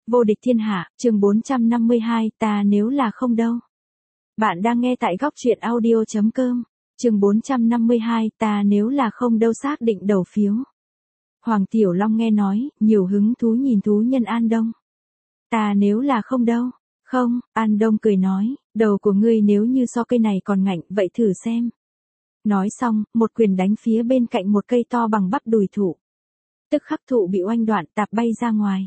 Vô địch thiên hạ, chương 452, ta nếu là không đâu. Bạn đang nghe tại góc truyện audio.com, chương 452, ta nếu là không đâu xác định đầu phiếu. Hoàng Tiểu Long nghe nói, nhiều hứng thú nhìn thú nhân An Đông. Ta nếu là không đâu. Không, An Đông cười nói, đầu của ngươi nếu như so cây này còn ngạnh, vậy thử xem. Nói xong, một quyền đánh phía bên cạnh một cây to bằng bắp đùi thụ. Tức khắc thụ bị oanh đoạn tạp bay ra ngoài.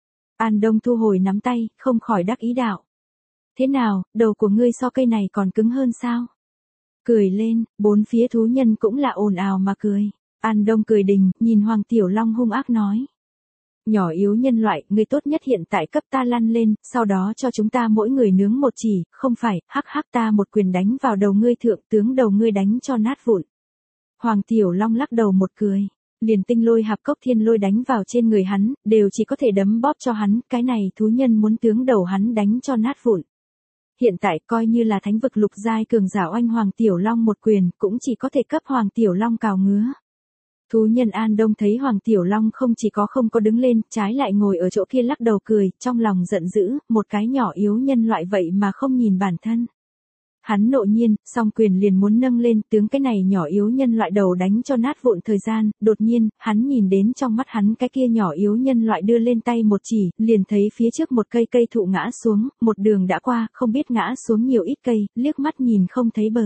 An Đông thu hồi nắm tay, không khỏi đắc ý đạo. Thế nào, đầu của ngươi so cây này còn cứng hơn sao? Cười lên, bốn phía thú nhân cũng là ồn ào mà cười. An Đông cười đình, nhìn Hoàng Tiểu Long hung ác nói. Nhỏ yếu nhân loại, ngươi tốt nhất hiện tại cấp ta lăn lên, sau đó cho chúng ta mỗi người nướng một chỉ, không phải, hắc hắc ta một quyền đánh vào đầu ngươi thượng tướng đầu ngươi đánh cho nát vụn. Hoàng Tiểu Long lắc đầu một cười. Liền tinh lôi hạp cốc thiên lôi đánh vào trên người hắn, đều chỉ có thể đấm bóp cho hắn, cái này thú nhân muốn tướng đầu hắn đánh cho nát vụn. Hiện tại coi như là thánh vực lục giai cường giả oanh Hoàng Tiểu Long một quyền, cũng chỉ có thể cấp Hoàng Tiểu Long cào ngứa. Thú nhân An Đông thấy Hoàng Tiểu Long không có đứng lên, trái lại ngồi ở chỗ kia lắc đầu cười, trong lòng giận dữ, một cái nhỏ yếu nhân loại vậy mà không nhìn bản thân. Hắn nộ nhiên, song quyền liền muốn nâng lên, tướng cái này nhỏ yếu nhân loại đầu đánh cho nát vụn thời gian, đột nhiên, hắn nhìn đến trong mắt hắn cái kia nhỏ yếu nhân loại đưa lên tay một chỉ, liền thấy phía trước một cây thụ ngã xuống, một đường đã qua, không biết ngã xuống nhiều ít cây, liếc mắt nhìn không thấy bờ.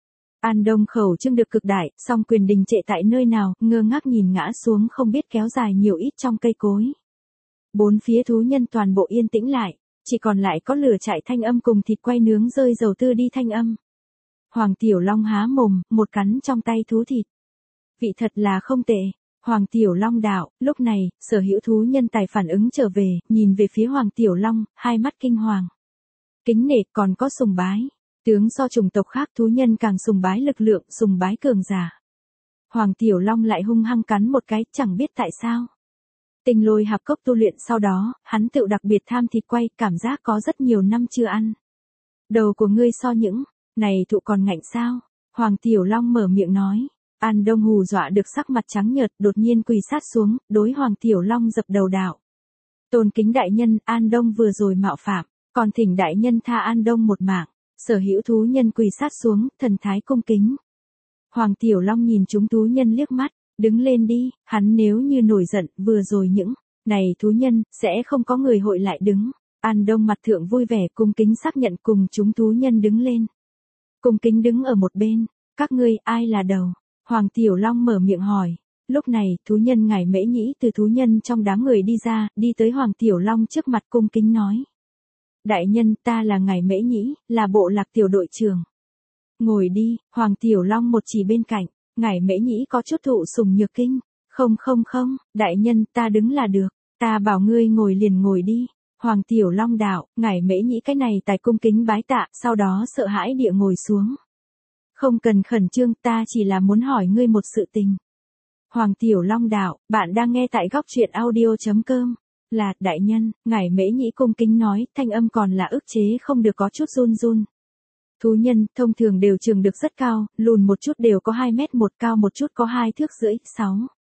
An Đông khẩu trưng được cực đại, song quyền đình trệ tại nơi nào, ngơ ngác nhìn ngã xuống không biết kéo dài nhiều ít trong cây cối. Bốn phía thú nhân toàn bộ yên tĩnh lại. Chỉ còn lại có lửa chạy thanh âm cùng thịt quay nướng rơi dầu tư đi thanh âm. Hoàng Tiểu Long há mồm, một cắn trong tay thú thịt. Vị thật là không tệ. Hoàng Tiểu Long đạo, lúc này, sở hữu thú nhân tài phản ứng trở về, nhìn về phía Hoàng Tiểu Long, hai mắt kinh hoàng. Kính nể còn có sùng bái. Tướng so chủng tộc khác thú nhân càng sùng bái lực lượng, sùng bái cường giả. Hoàng Tiểu Long lại hung hăng cắn một cái, chẳng biết tại sao. Tinh lôi hạp cốc tu luyện sau đó, hắn tự đặc biệt tham thịt quay, cảm giác có rất nhiều năm chưa ăn. Đầu của ngươi so những, này thụ còn ngạnh sao? Hoàng Tiểu Long mở miệng nói. An Đông hù dọa được sắc mặt trắng nhợt, đột nhiên quỳ sát xuống, đối Hoàng Tiểu Long dập đầu đạo. Tôn kính đại nhân, An Đông vừa rồi mạo phạm, còn thỉnh đại nhân tha An Đông một mạng. Sở hữu thú nhân quỳ sát xuống, thần thái cung kính. Hoàng Tiểu Long nhìn chúng thú nhân liếc mắt. Đứng lên đi, hắn nếu như nổi giận, vừa rồi những, này thú nhân, sẽ không có người hội lại đứng. An Đông mặt thượng vui vẻ cung kính xác nhận cùng chúng thú nhân đứng lên. Cung kính đứng ở một bên, các ngươi ai là đầu? Hoàng Tiểu Long mở miệng hỏi. Lúc này, thú nhân ngải Mễ Nhĩ từ thú nhân trong đám người đi ra, đi tới Hoàng Tiểu Long trước mặt cung kính nói. Đại nhân, ta là ngải Mễ Nhĩ, là bộ lạc tiểu đội trưởng. Ngồi đi, Hoàng Tiểu Long một chỉ bên cạnh. Ngải Mễ Nhĩ có chút thụ sùng nhược kinh. Không, đại nhân, ta đứng là được. Ta bảo ngươi ngồi liền ngồi đi. Hoàng Tiểu Long đạo, Ngải Mễ Nhĩ cái này tài cung kính bái tạ, sau đó sợ hãi địa ngồi xuống. Không cần khẩn trương, ta chỉ là muốn hỏi ngươi một sự tình. Hoàng Tiểu Long đạo, bạn đang nghe tại góc truyện audio.com. Là, đại nhân, Ngải Mễ Nhĩ cung kính nói, thanh âm còn là ức chế không được có chút run. Thú nhân, thông thường đều trường được rất cao, lùn một chút đều có 2 mét một, cao một chút có 2 thước rưỡi, 6.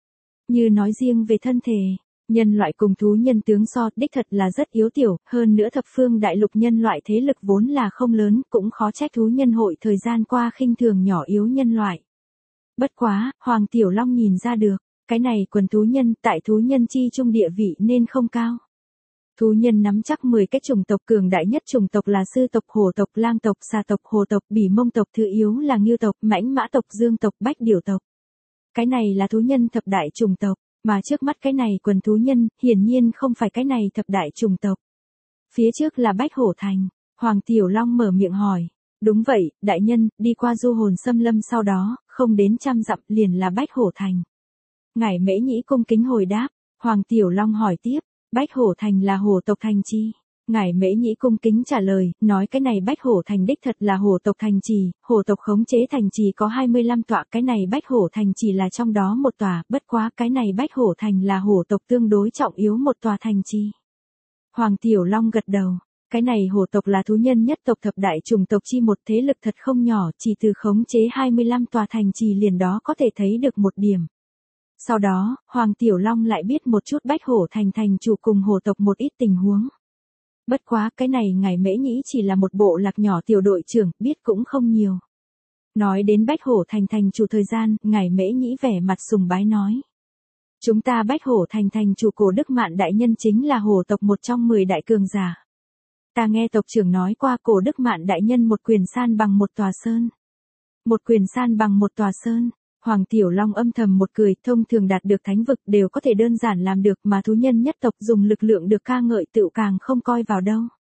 Như nói riêng về thân thể, nhân loại cùng thú nhân tướng so, đích thật là rất yếu tiểu, hơn nữa thập phương đại lục nhân loại thế lực vốn là không lớn, cũng khó trách thú nhân hội thời gian qua khinh thường nhỏ yếu nhân loại. Bất quá, Hoàng Tiểu Long nhìn ra được, cái này quần thú nhân, tại thú nhân chi trung địa vị nên không cao. Thú nhân nắm chắc 10 cái chủng tộc cường đại nhất chủng tộc là sư tộc, hổ tộc, lang tộc, xà tộc, hồ tộc, bỉ mông tộc, thứ yếu là ngưu tộc, mãnh mã tộc, dương tộc, bách điểu tộc. Cái này là thú nhân thập đại chủng tộc, mà trước mắt cái này quần thú nhân, hiển nhiên không phải cái này thập đại chủng tộc. Phía trước là Bách Hổ Thành, Hoàng Tiểu Long mở miệng hỏi. Đúng vậy, đại nhân, đi qua du hồn xâm lâm sau đó, không đến 100 dặm liền là Bách Hổ Thành. Ngải Mễ Nhĩ cung kính hồi đáp, Hoàng Tiểu Long hỏi tiếp. Bách Hổ Thành là hổ tộc thành trì. Ngải Mễ Nhĩ cung kính trả lời, nói cái này Bách Hổ Thành đích thật là hổ tộc thành trì, hổ tộc khống chế thành trì có 25 tọa, cái này Bách Hổ Thành chỉ là trong đó một tòa, bất quá cái này Bách Hổ Thành là hổ tộc tương đối trọng yếu một tòa thành trì. Hoàng Tiểu Long gật đầu, cái này hổ tộc là thú nhân nhất tộc thập đại chủng tộc chi một thế lực thật không nhỏ, chỉ từ khống chế 25 tòa thành trì liền đó có thể thấy được một điểm. Sau đó, Hoàng Tiểu Long lại biết một chút Bách Hổ Thành thành chủ cùng hồ tộc một ít tình huống. Bất quá cái này ngài Mễ Nhĩ chỉ là một bộ lạc nhỏ tiểu đội trưởng, biết cũng không nhiều. Nói đến Bách Hổ Thành thành chủ thời gian, ngài Mễ Nhĩ vẻ mặt sùng bái nói. Chúng ta Bách Hổ Thành thành chủ Cổ Đức Mạn đại nhân chính là hồ tộc một trong 10 đại cường giả. Ta nghe tộc trưởng nói qua Cổ Đức Mạn đại nhân một quyền san bằng một tòa sơn. Một quyền san bằng một tòa sơn. Hoàng Tiểu Long âm thầm một cười, thông thường đạt được thánh vực đều có thể đơn giản làm được mà thú nhân nhất tộc dùng lực lượng được ca ngợi tựu càng không coi vào đâu.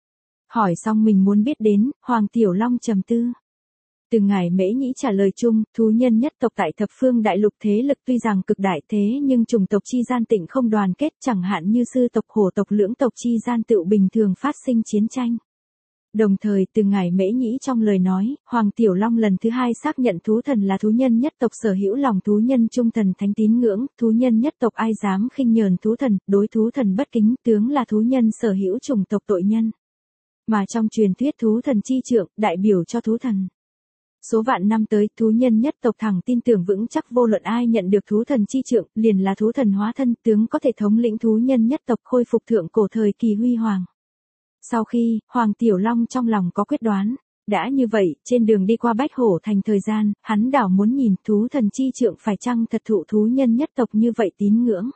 Hỏi xong mình muốn biết đến, Hoàng Tiểu Long trầm tư. Từ ngài Mễ Nhĩ trả lời chung, thú nhân nhất tộc tại thập phương đại lục thế lực tuy rằng cực đại thế nhưng chủng tộc chi gian tịnh không đoàn kết, chẳng hạn như sư tộc hổ tộc lưỡng tộc chi gian tựu bình thường phát sinh chiến tranh. Đồng thời từ ngài Mễ Nhĩ trong lời nói, Hoàng Tiểu Long lần thứ 2 xác nhận thú thần là thú nhân nhất tộc sở hữu lòng thú nhân trung thần thánh tín ngưỡng, thú nhân nhất tộc ai dám khinh nhờn thú thần, đối thú thần bất kính, tướng là thú nhân sở hữu chủng tộc tội nhân. Mà trong truyền thuyết thú thần chi trượng, đại biểu cho thú thần. Số vạn năm tới, thú nhân nhất tộc thẳng tin tưởng vững chắc vô luận ai nhận được thú thần chi trượng, liền là thú thần hóa thân, tướng có thể thống lĩnh thú nhân nhất tộc khôi phục thượng cổ thời kỳ huy hoàng. Sau khi, Hoàng Tiểu Long trong lòng có quyết đoán, đã như vậy, trên đường đi qua Bách Hổ Thành thời gian, hắn đảo muốn nhìn thú thần chi trượng phải chăng thật thụ thú nhân nhất tộc như vậy tín ngưỡng.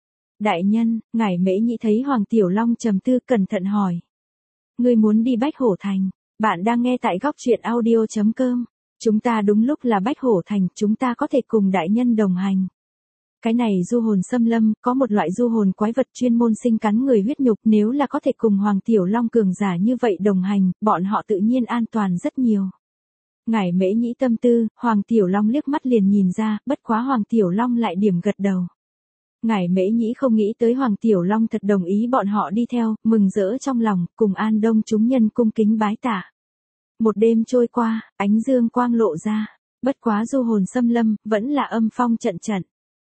Đại nhân, ngài Mễ Nhĩ thấy Hoàng Tiểu Long trầm tư cẩn thận hỏi. Ngươi muốn đi Bách Hổ Thành, bạn đang nghe tại góc truyện audio.com. Chúng ta đúng lúc là Bách Hổ Thành, chúng ta có thể cùng đại nhân đồng hành. Cái này du hồn xâm lâm, có một loại du hồn quái vật chuyên môn sinh cắn người huyết nhục, nếu là có thể cùng Hoàng Tiểu Long cường giả như vậy đồng hành, bọn họ tự nhiên an toàn rất nhiều. Ngài Mễ Nhĩ tâm tư, Hoàng Tiểu Long liếc mắt liền nhìn ra, bất quá Hoàng Tiểu Long lại điểm gật đầu. Ngài Mễ Nhĩ không nghĩ tới Hoàng Tiểu Long thật đồng ý bọn họ đi theo, mừng rỡ trong lòng, cùng An Đông chúng nhân cung kính bái tạ. Một đêm trôi qua, ánh dương quang lộ ra, bất quá du hồn xâm lâm, vẫn là âm phong trận trận.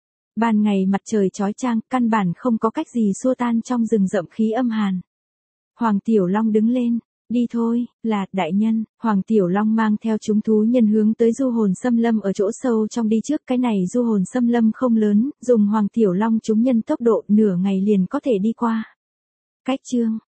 Ban ngày mặt trời chói chang, căn bản không có cách gì xua tan trong rừng rậm khí âm hàn. Hoàng Tiểu Long đứng lên, đi thôi, là, đại nhân, Hoàng Tiểu Long mang theo chúng thú nhân hướng tới du hồn xâm lâm ở chỗ sâu trong đi trước, cái này du hồn xâm lâm không lớn, dùng Hoàng Tiểu Long chúng nhân tốc độ nửa ngày liền có thể đi qua. Cách chương